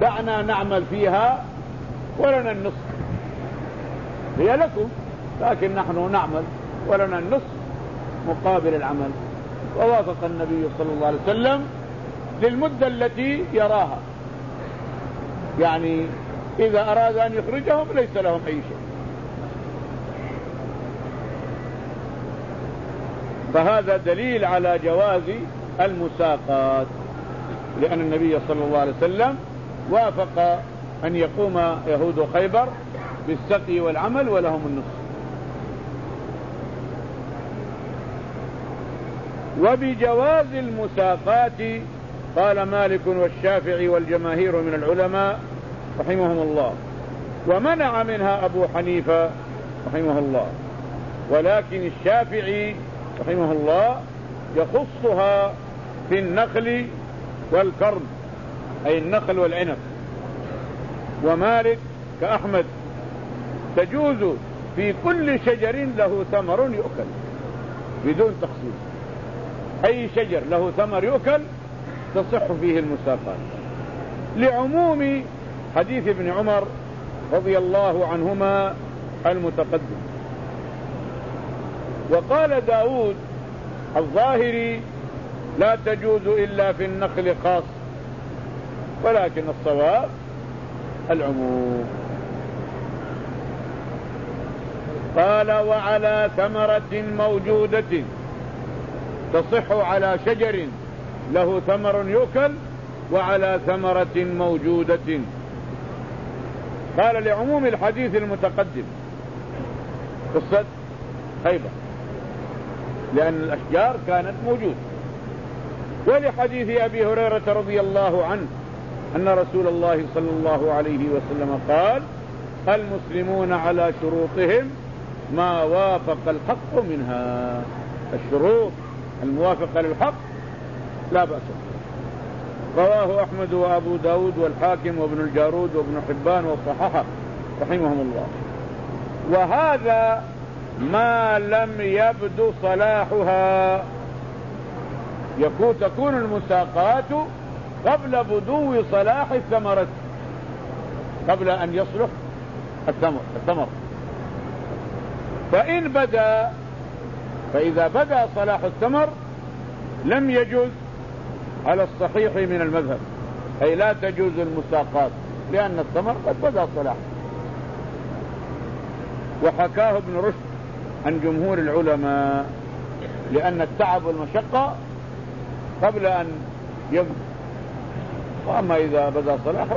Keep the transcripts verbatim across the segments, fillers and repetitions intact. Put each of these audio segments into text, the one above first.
دعنا نعمل فيها ولنا النصف، هي لكم لكن نحن نعمل ولنا النصف مقابل العمل. ووافق النبي صلى الله عليه وسلم للمدة التي يراها، يعني إذا أراد أن يخرجهم ليس لهم أي شيء. فهذا دليل على جواز المساقات، لأن النبي صلى الله عليه وسلم وافق أن يقوم يهود خيبر بالسقي والعمل ولهم النصف. وبجواز المساقات قال مالك والشافعي والجماهير من العلماء رحمهم الله، ومنع منها أبو حنيفة رحمه الله، ولكن الشافعي رحمه الله يخصها في النخل والكرم، أي النخل والعنب. ومالك كأحمد تجوز في كل شجر له ثمر يؤكل بدون تخصيص، أي شجر له ثمر يؤكل تصح فيه المساقات، لعموم حديث ابن عمر رضي الله عنهما المتقدم. وقال داود الظاهري لا تجوز إلا في النخل خاص، ولكن الصواب العموم. قال وعلى ثمرة موجودة، تصح على شجر له ثمر يؤكل وعلى ثمرة موجودة. قال لعموم الحديث المتقدم قصة خيبر، لأن الأشجار كانت موجودة، ولحديث أبي هريرة رضي الله عنه أن رسول الله صلى الله عليه وسلم قال المسلمون على شروطهم ما وافق الحق منها. الشروط الموافقة للحق لا بأس. رواه أحمد وأبو داود والحاكم وابن الجارود وابن حبان وصححه رحمهم الله. وهذا ما لم يبدو صلاحها، يكون تكون المساقات قبل بدو صلاح الثمرة، قبل أن يصلح الثمر, الثمر. فإن بدا فإذا بدا صلاح الثمر لم يجوز على الصحيح من المذهب، أي لا تجوز المساقات لأن الثمر قد بدا صلاح. وحكاه ابن رشد عن جمهور العلماء، لأن التعب والمشقة قبل أن يبدو، وأما إذا بدا صلاحه.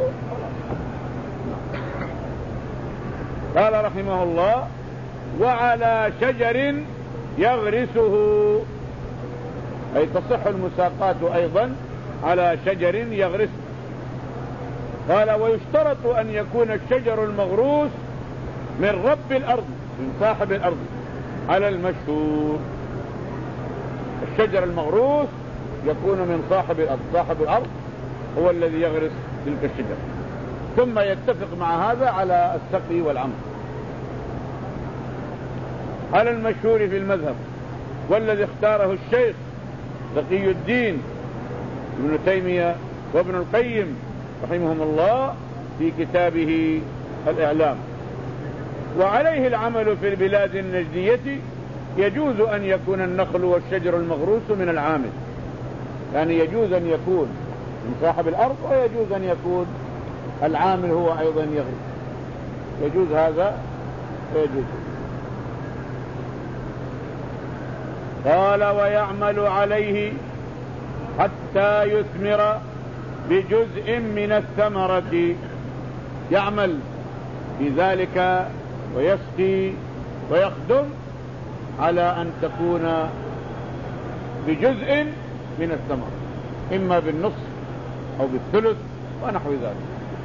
قال رحمه الله وعلى شجر يغرسه، أي تصح المساقات أيضا على شجر يغرسه. قال ويشترط أن يكون الشجر المغروس من رب الأرض، من صاحب الأرض على المشهور. الشجر المغروس يكون من صاحب الأرض، صاحب الأرض هو الذي يغرس تلك الشجر، ثم يتفق مع هذا على السقي والعمل على المشهور في المذهب، والذي اختاره الشيخ تقي الدين ابن تيمية وابن القيم رحمهم الله في كتابه الإعلام. وعليه العمل في البلاد النجدية، يجوز أن يكون النخل والشجر المغروس من العامل، يعني يجوز أن يكون من صاحب الأرض، ويجوز أن يكون العامل هو أيضا يغرس، يجوز هذا ويجوز. قال ويعمل عليه حتى يثمر بجزء من الثمرة، يعمل في ذلك ويسقي ويخدم على أن تكون بجزء من الثمرة، إما بالنصف أو بالثلث ونحو ذلك.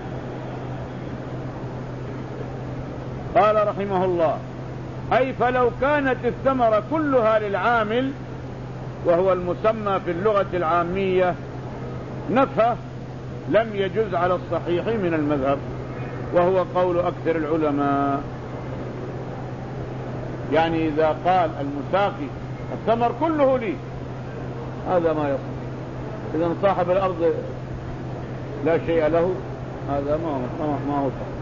قال رحمه الله أي فلو كانت الثمرة كلها للعامل، وهو المسمى في اللغة العامية نفه، لم يجوز على الصحيح من المذهب، وهو قول أكثر العلماء. يعني إذا قال المساقي الثمر كله لي، هذا ما يصح. إذا صاحب الأرض لا شيء له، هذا ما هو ما هو صح.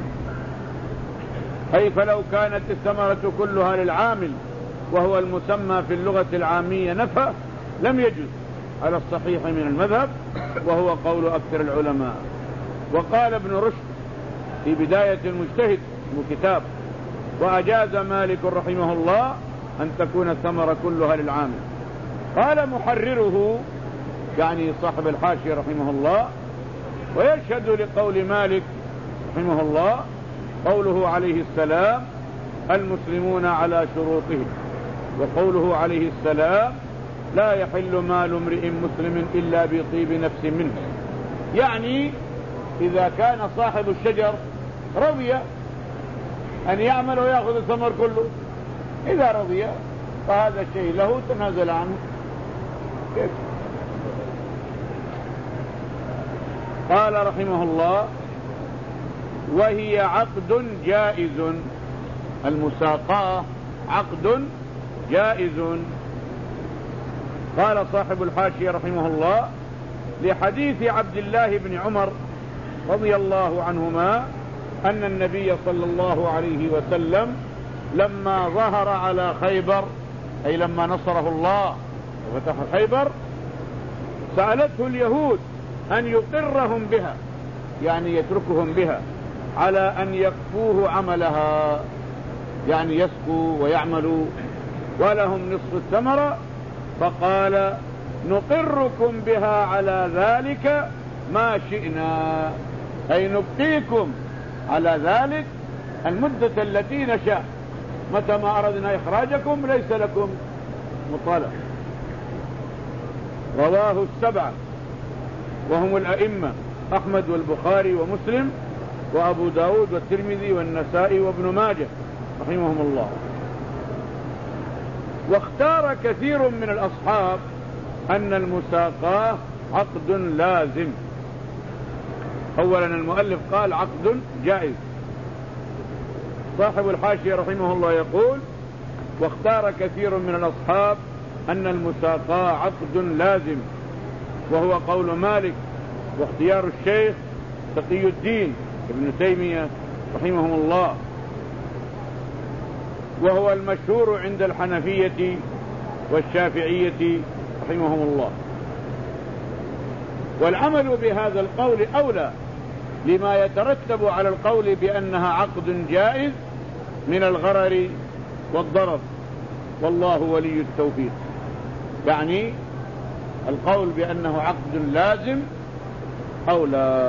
أي فلو كانت الثمرة كلها للعامل وهو المسمى في اللغة العامية نفع لم يجوز على الصحيح من المذهب، وهو قول أكثر العلماء. وقال ابن رشد في بداية المجتهد كتاب: وأجاز مالك رحمه الله أن تكون الثمرة كلها للعامل. قال محرره يعني صاحب الحاشية رحمه الله: ويشهد لقول مالك رحمه الله قوله عليه السلام: المسلمون على شروطهم، وقوله عليه السلام: لا يحل مال امرئ مسلم إلا بطيب نفس منه. يعني إذا كان صاحب الشجر رضي أن يعمل ويأخذ الثمر كله، إذا رضي فهذا الشيء له تنازل عنه. كيف؟ قال رحمه الله: وهي عقد جائز. المساقاة عقد جائز. قال صاحب الحاشية رحمه الله: لحديث عبد الله بن عمر رضي الله عنهما أن النبي صلى الله عليه وسلم لما ظهر على خيبر، أي لما نصره الله وفتح خيبر، سألته اليهود أن يقرهم بها، يعني يتركهم بها، على أن يكفوه عملها، يعني يسكوا ويعملوا ولهم نصف الثمرة. فقال: نقركم بها على ذلك ما شئنا، أي نبقيكم على ذلك المدة التي نشاء، متى ما أردنا إخراجكم ليس لكم مطالب. رواه السبعة وهم الأئمة أحمد والبخاري ومسلم وأبو داود والترمذي والنسائي وابن ماجه رحمهم الله. واختار كثير من الأصحاب أن المساقاة عقد لازم. أولا المؤلف قال عقد جائز. صاحب الحاشية رحمه الله يقول: واختار كثير من الأصحاب أن المساقاة عقد لازم، وهو قول مالك واختيار الشيخ تقي الدين ابن تيمية رحمهم الله، وهو المشهور عند الحنفية والشافعية رحمهم الله. والعمل بهذا القول أولى لما يترتب على القول بأنها عقد جائز من الغرر والضرر، والله ولي التوفيق. يعني القول بأنه عقد لازم أولى.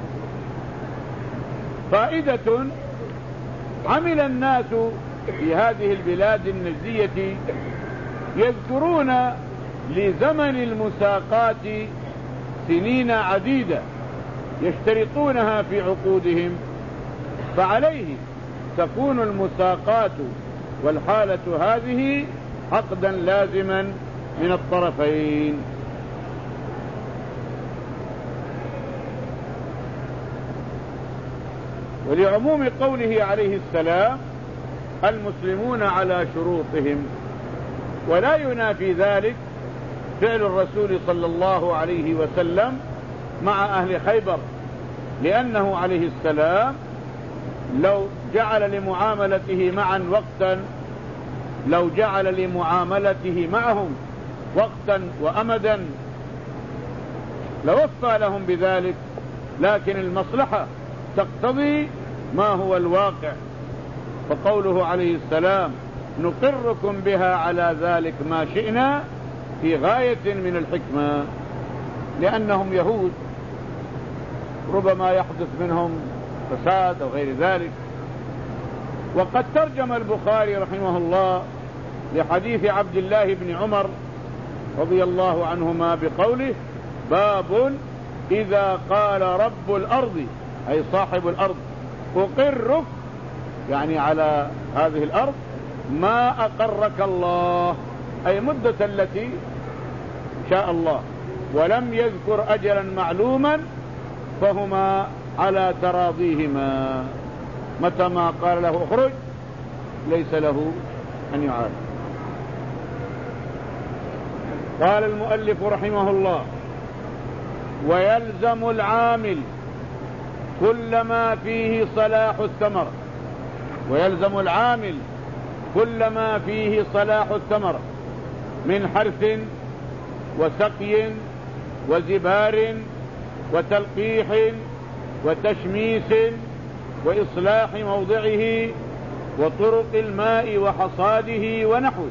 فائدة: عمل الناس في هذه البلاد النجدية يذكرون لزمن المساقات سنين عديدة يشترطونها في عقودهم، فعليه تكون المساقات والحالة هذه عقدا لازما من الطرفين. ولعموم قوله عليه السلام: المسلمون على شروطهم، ولا ينافي ذلك فعل الرسول صلى الله عليه وسلم مع أهل خيبر، لأنه عليه السلام لو جعل لمعاملته معا وقتا لو جعل لمعاملته معهم وقتا وأمدا لوفى لهم بذلك، لكن المصلحة تقتضي ما هو الواقع. فقوله عليه السلام: نقركم بها على ذلك ما شئنا، في غاية من الحكمة، لأنهم يهود ربما يحدث منهم فساد أو غير ذلك. وقد ترجم البخاري رحمه الله لحديث عبد الله بن عمر رضي الله عنهما بقوله: باب إذا قال رب الأرض، أي صاحب الأرض، أقرك، يعني على هذه الأرض، ما أقرك الله، أي مدة التي شاء الله، ولم يذكر أجلا معلوما، فهما على تراضيهما، متى ما قال له اخرج ليس له أن يعاد. قال المؤلف رحمه الله: ويلزم العامل كلما فيه صلاح الثمرة. ويلزم العامل كلما فيه صلاح الثمرة من حرث وسقي وزبار وتلقيح وتشميس وإصلاح موضعه وطرق الماء وحصاده ونحوه.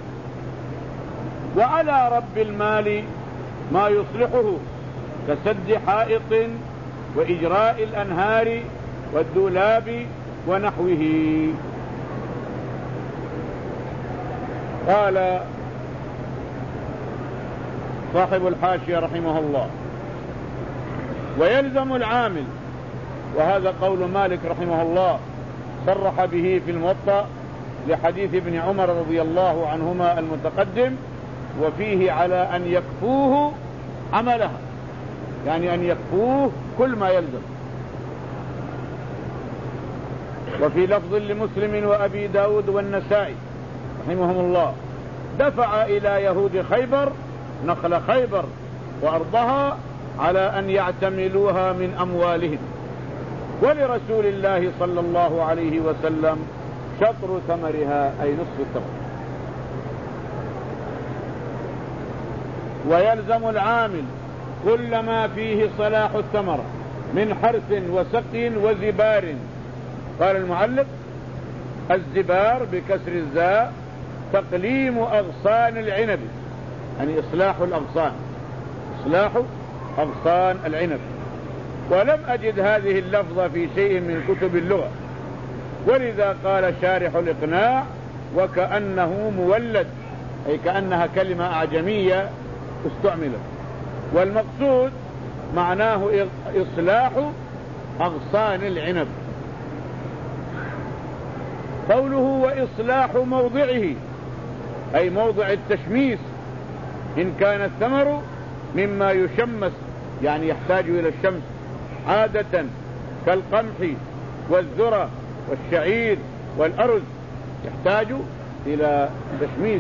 وعلى رب المال ما يصلحه كسد حائط وإجراء الأنهار والدولاب ونحوه. قال صاحب الحاشية رحمه الله: ويلزم العامل، وهذا قول مالك رحمه الله صرح به في الموطأ لحديث ابن عمر رضي الله عنهما المتقدم، وفيه على أن يكفوه عملها، يعني أن يكفوه كل ما يلزم. وفي لفظ لمسلم وأبي داود والنسائي رحمهم الله: دفع إلى يهود خيبر نخل خيبر وأرضها على أن يعتملوها من أموالهم، ولرسول الله صلى الله عليه وسلم شطر ثمرها أي نصف الثمر. ويلزم العامل كل ما فيه صلاح الثمرة من حرث وسقي وزبار. قال المعلق: الزبار بكسر الزاء تقليم أغصان العنب، يعني إصلاح الأغصان، إصلاح أغصان العنب. ولم أجد هذه اللفظة في شيء من كتب اللغة، ولذا قال شارح الإقناع: وكأنه مولد، أي كأنها كلمة أعجمية استعملت، والمقصود معناه إصلاح أغصان العنب. قوله وإصلاح موضعه أي موضع التشميس، إن كان الثمر مما يشمس، يعني يحتاج إلى الشمس عادة، كالقمح والذرة والشعير والأرز، يحتاج إلى تشميس.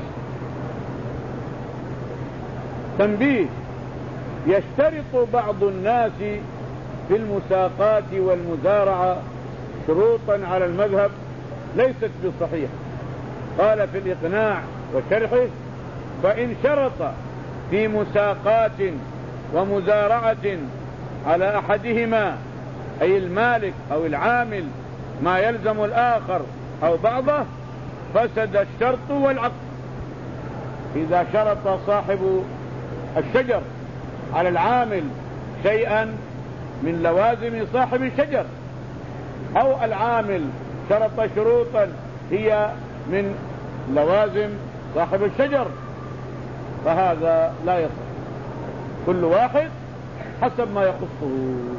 تنبيه: يشترط بعض الناس في المساقات والمزارعة شروطا على المذهب ليست بصحيحة. قال في الإقناع وشرحه: فإن شرط في مساقات ومزارعة على أحدهما أي المالك أو العامل ما يلزم الآخر أو بعضه فسد الشرط والعقد. إذا شرط صاحب الشجر على العامل شيئا من لوازم صاحب الشجر، أو العامل شرط شروطا هي من لوازم صاحب الشجر، فهذا لا يصح، كل واحد حسب ما يخصه.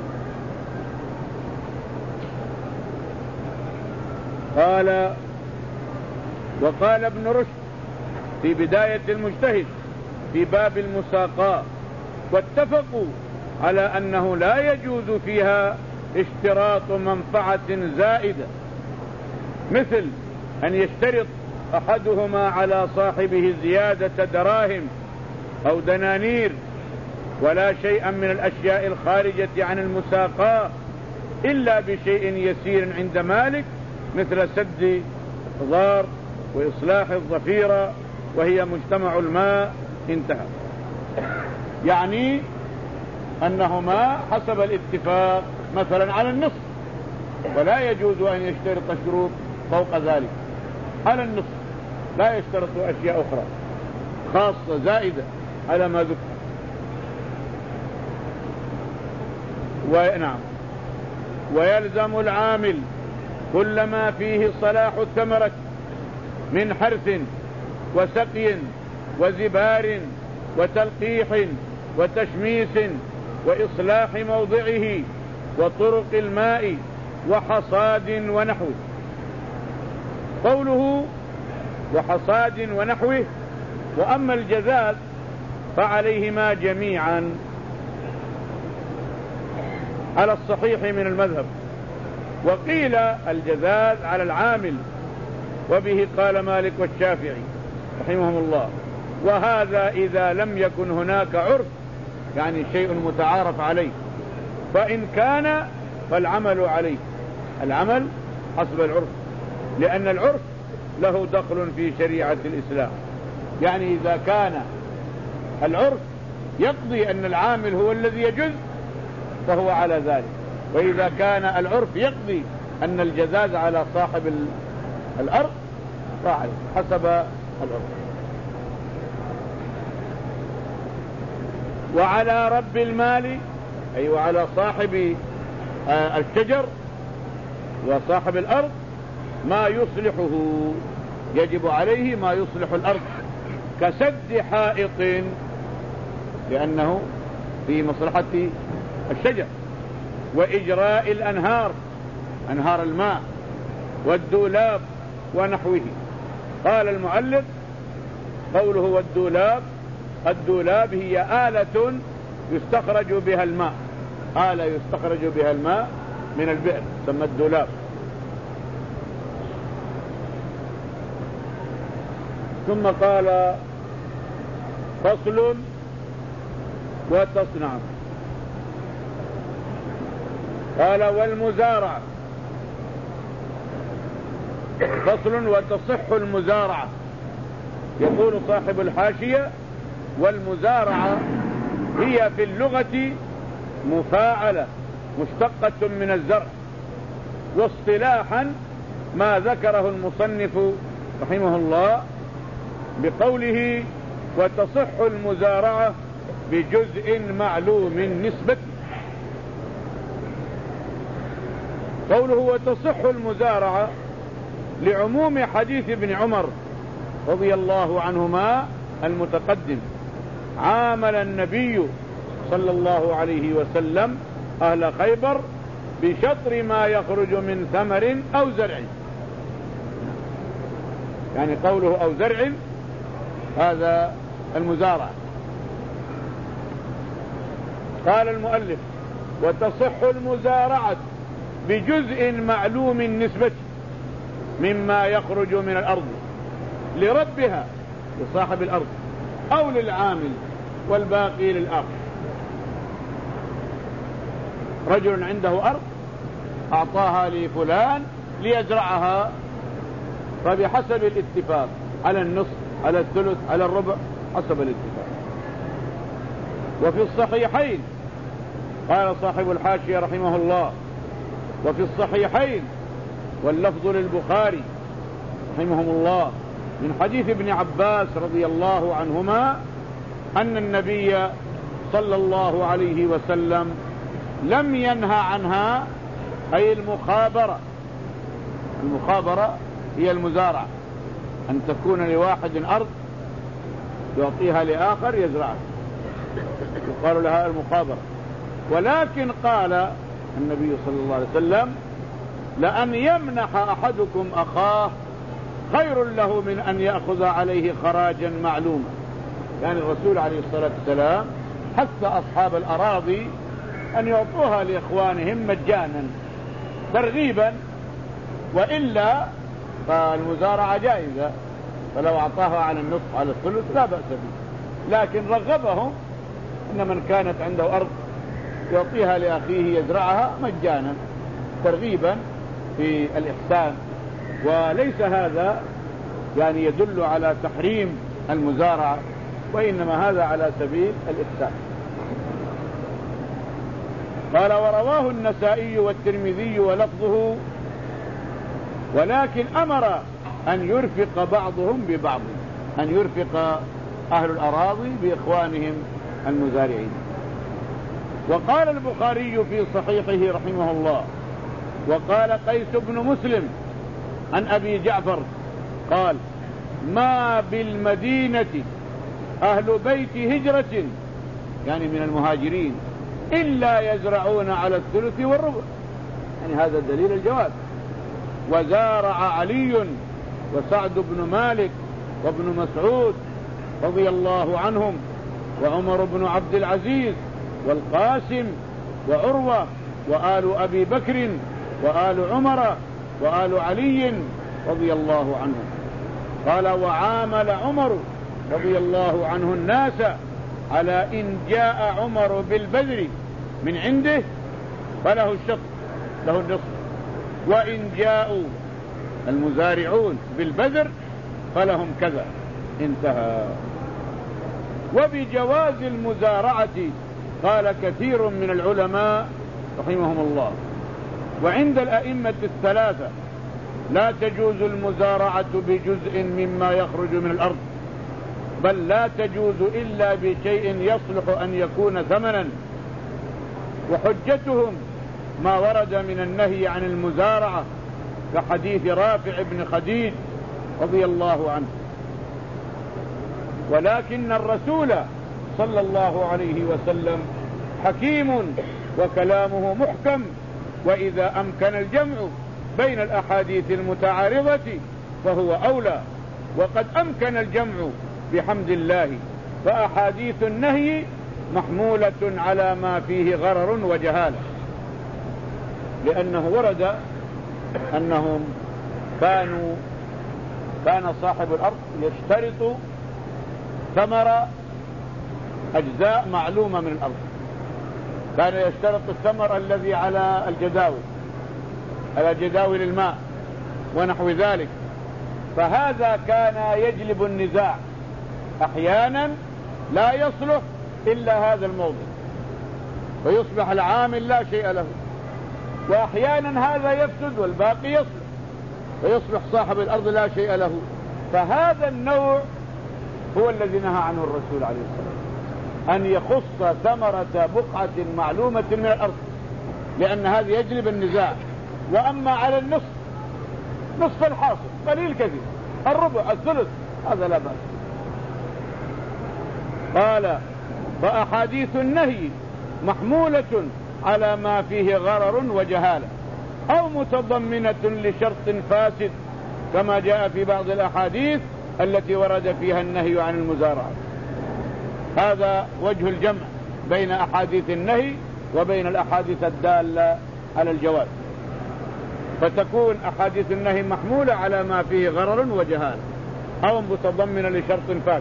قال: وقال ابن رشد في بداية المجتهد في باب المساقاة: واتفقوا على أنه لا يجوز فيها اشتراط منفعة زائدة، مثل أن يشترط أحدهما على صاحبه زيادة دراهم أو دنانير، ولا شيئا من الأشياء الخارجة عن المساقاة إلا بشيء يسير عند مالك، مثل سد ضار وإصلاح الضفيرة وهي مجتمع الماء. انتهى. يعني أنهما حسب الاتفاق مثلا على النصف، ولا يجوز أن يشترط شروط فوق ذلك، على النصف، لا يشترط أشياء أخرى خاصة زائدة على ما ذكر. ونعم. ويلزم العامل كل ما فيه صلاح الثمرة من حرث وسقي وزبار وتلقيح وتشميس وإصلاح موضعه وطرق الماء وحصاد ونحوه. قوله وحصاد ونحوه: وأما الجزاز فعليهما جميعا على الصحيح من المذهب، وقيل الجزاز على العامل، وبه قال مالك والشافعي رحمهم الله. وهذا إذا لم يكن هناك عرف، يعني شيء متعارف عليه، فإن كان فالعمل عليه، العمل حسب العرف، لأن العرف له دخل في شريعة الإسلام. يعني إذا كان العرف يقضي أن العامل هو الذي يجز فهو على ذلك، وإذا كان العرف يقضي أن الجزاز على صاحب الأرض فعل حسب العرف. وعلى رب المال أي وعلى صاحب الشجر وصاحب الأرض ما يصلحه، يجب عليه ما يصلح الأرض كسد حائط لأنه في مصلحة الشجر، وإجراء الأنهار أنهار الماء، والدولاب ونحوه. قال المؤلف قوله والدولاب، الدولاب هي آلة يستخرج بها الماء، آلة يستخرج بها الماء من البئر تسمى الدولاب. ثم قال فصل وتصنع. قال والمزارع، فصل وتصح المزارعة. يقول صاحب الحاشية والمزارعة هي في اللغة مفاعلة مشتقة من الزرع، واصطلاحا ما ذكره المصنف رحمه الله بقوله وتصح المزارعة بجزء معلوم نسبة. قوله وتصح المزارعة لعموم حديث ابن عمر رضي الله عنهما المتقدم، عامل النبي صلى الله عليه وسلم أهل خيبر بشطر ما يخرج من ثمر أو زرع. يعني قوله أو زرع هذا المزارع. قال المؤلف وتصح المزارعة بجزء معلوم النسبة مما يخرج من الأرض لربها لصاحب الأرض أو للعامل والباقي للآخر. رجل عنده أرض أعطاها لفلان ليزرعها، فبحسب الاتفاق على النصف على الثلث على الربع حسب الاتفاق. وفي الصحيحين قال صاحب الحاشية رحمه الله وفي الصحيحين واللفظ للبخاري رحمهم الله من حديث ابن عباس رضي الله عنهما أن النبي صلى الله عليه وسلم لم ينهى عنها، أي المخابرة. المخابرة هي المزارعة، أن تكون لواحد أرض يعطيها لآخر يزرعها، يقال لها المخابرة. ولكن قال النبي صلى الله عليه وسلم لأن يمنح أحدكم أخاه خير له من أن يأخذ عليه خراجا معلوما. يعني الرسول عليه الصلاة والسلام حث أصحاب الأراضي أن يعطوها لإخوانهم مجانا ترغيبا، وإلا فالمزارعة جائزة، فلو أعطاها على النصف على الثلث لا بأس به، لكن رغبهم أن من كانت عنده أرض يعطيها لأخيه يزرعها مجانا ترغيبا في الإحسان. وليس هذا يعني يدل على تحريم المزارعة، وإنما هذا على سبيل الإحسان. قال ورواه النسائي والترمذي ولفظه ولكن أمر أن يرفق بعضهم ببعض، أن يرفق أهل الأراضي بإخوانهم المزارعين. وقال البخاري في صحيحه رحمه الله وقال قيس بن مسلم عن أبي جعفر قال ما بالمدينة أهل بيت هجرة، يعني من المهاجرين، إلا يزرعون على الثلث والربع، يعني هذا دليل الجواز. وزارع علي وسعد بن مالك وابن مسعود رضي الله عنهم وعمر بن عبد العزيز والقاسم وعروة وآل أبي بكر وآل عمر وآل علي رضي الله عنهم. قال وعامل عمر رضي الله عنه الناس على إن جاء عمر بالبذر من عنده فله الشط له النصف، وإن جاءوا المزارعون بالبذر فلهم كذا، انتهى. وبجواز المزارعة قال كثير من العلماء رحمهم الله. وعند الأئمة الثلاثة لا تجوز المزارعة بجزء مما يخرج من الأرض، بل لا تجوز إلا بشيء يصلح أن يكون ثمنا. وحجتهم ما ورد من النهي عن المزارعة كحديث رافع بن خديج رضي الله عنه. ولكن الرسول صلى الله عليه وسلم حكيم وكلامه محكم، وإذا أمكن الجمع بين الأحاديث المتعارضة فهو أولى، وقد أمكن الجمع بحمد الله، فأحاديث النهي محمولة على ما فيه غرر وجهالة، لأنه ورد أنهم كانوا كان صاحب الأرض يشترط ثمر أجزاء معلومة من الأرض، كان يشترط الثمر الذي على الجداول على جداول الماء ونحو ذلك، فهذا كان يجلب النزاع. أحيانا لا يصلح إلا هذا الموضع ويصبح العامل لا شيء له، وأحيانا هذا يفسد والباقي يصلح ويصبح صاحب الأرض لا شيء له. فهذا النوع هو الذي نهى عنه الرسول عليه الصلاة والسلام، أن يخص ثمرة بقعة معلومة من الأرض، لأن هذا يجلب النزاع. وأما على النصف، نصف الحاصل قليل كثير، الربع الثلث، هذا لا بأس. قال فأحاديث النهي محمولة على ما فيه غرر وجهالة أو متضمنة لشرط فاسد، كما جاء في بعض الأحاديث التي ورد فيها النهي عن المزارعة. هذا وجه الجمع بين أحاديث النهي وبين الأحاديث الدالة على الجواز، فتكون أحاديث النهي محمولة على ما فيه غرر وجهالة أو متضمنة لشرط فاسد،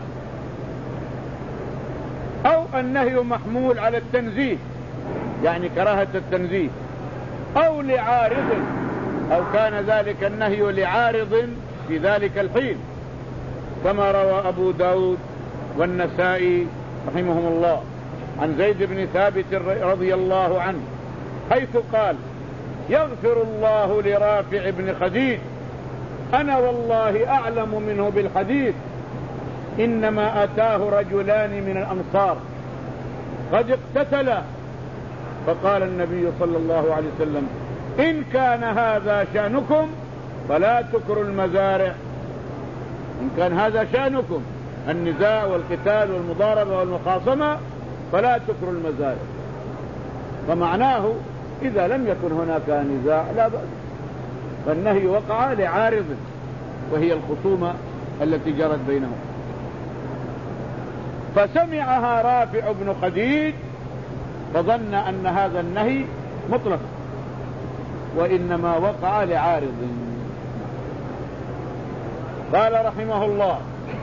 أو النهي محمول على التنزيه يعني كراهة التنزيه، أو لعارض، أو كان ذلك النهي لعارض في ذلك الحين، كما روى أبو داود والنسائي رحمهم الله عن زيد بن ثابت رضي الله عنه حيث قال: يغفر الله لرافع بن خديج، أنا والله أعلم منه بالحديث، إنما أتاه رجلان من الأنصار قد اقتتلا، فقال النبي صلى الله عليه وسلم: إن كان هذا شأنكم فلا تكروا المزارع. إن كان هذا شأنكم النزاع والقتال والمضاربة والمخاصمة فلا تكروا المزارع. فمعناه إذا لم يكن هناك نزاع لا بأس، فالنهي وقع لعارض وهي الخصومة التي جرت بينهم. فسمعها رافع بن خديج فظن أن هذا النهي مطلق، وإنما وقع لعارض. قال رحمه الله: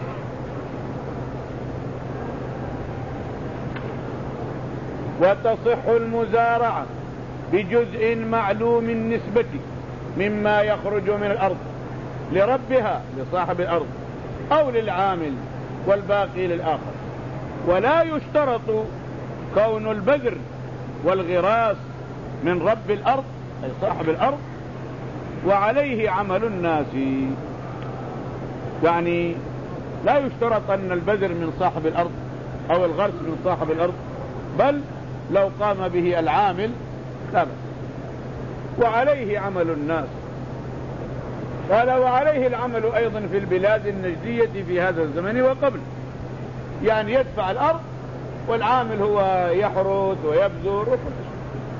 وتصح المزارعة بجزء معلوم النسبة مما يخرج من الأرض لربها لصاحب الأرض أو للعامل والباقي للآخر، ولا يشترط كون البذر والغراس من رب الأرض أي صاحب الأرض وعليه عمل الناس. يعني لا يشترط أن البذر من صاحب الأرض أو الغرس من صاحب الأرض، بل لو قام به العامل لا بأس، وعليه عمل الناس. قال: وعليه العمل أيضا في البلاد النجدية في هذا الزمن وقبل، يعني يدفع الأرض والعامل هو يحرث ويبذر وكل شيء.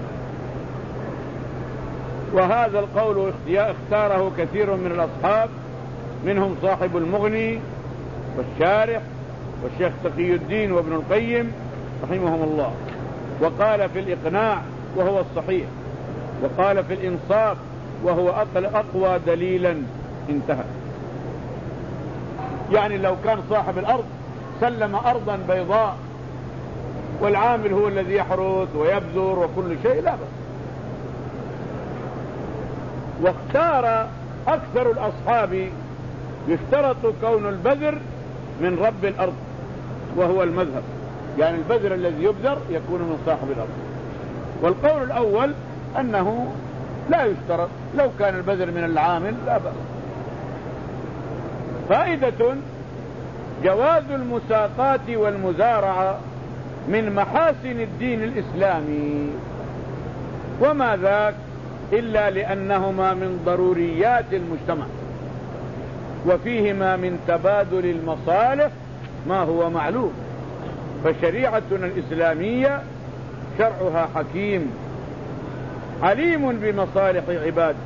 وهذا القول اختاره كثير من الأصحاب، منهم صاحب المغني والشارح والشيخ تقي الدين وابن القيم رحمهم الله. وقال في الإقناع وهو الصحيح، وقال في الإنصاف وهو أقوى دليلا. انتهى. يعني لو كان صاحب الأرض سلم أرضا بيضاء والعامل هو الذي يحرث ويبذر وكل شيء لا بأس، واختار أكثر الأصحاب يشترط كون البذر من رب الأرض وهو المذهب، يعني البذر الذي يبذر يكون من صاحب الأرض. والقول الأول أنه لا يشترط، لو كان البذر من العامل لا بأس. فائدة: جواز المساقات والمزارعة من محاسن الدين الإسلامي، وما ذاك إلا لأنهما من ضروريات المجتمع، وفيهما من تبادل المصالح ما هو معلوم. فشريعتنا الإسلامية شرعها حكيم عليم بمصالح عباده،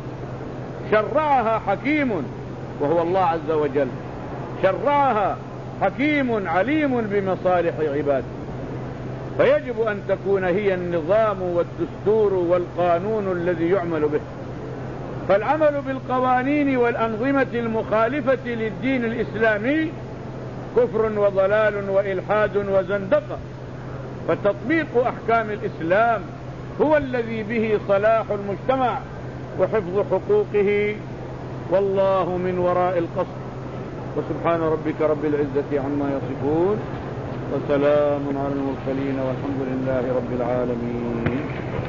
شرعها حكيم وهو الله عز وجل، شرعها حكيم عليم بمصالح عباده، فيجب أن تكون هي النظام والدستور والقانون الذي يعمل به. فالعمل بالقوانين والأنظمة المخالفة للدين الإسلامي كفر وضلال وإلحاد وزندقة، فتطبيق أحكام الإسلام هو الذي به صلاح المجتمع وحفظ حقوقه، والله من وراء القصد. وسبحان ربك رب العزة عما يصفون، وسلام على المرسلين، والحمد لله رب العالمين.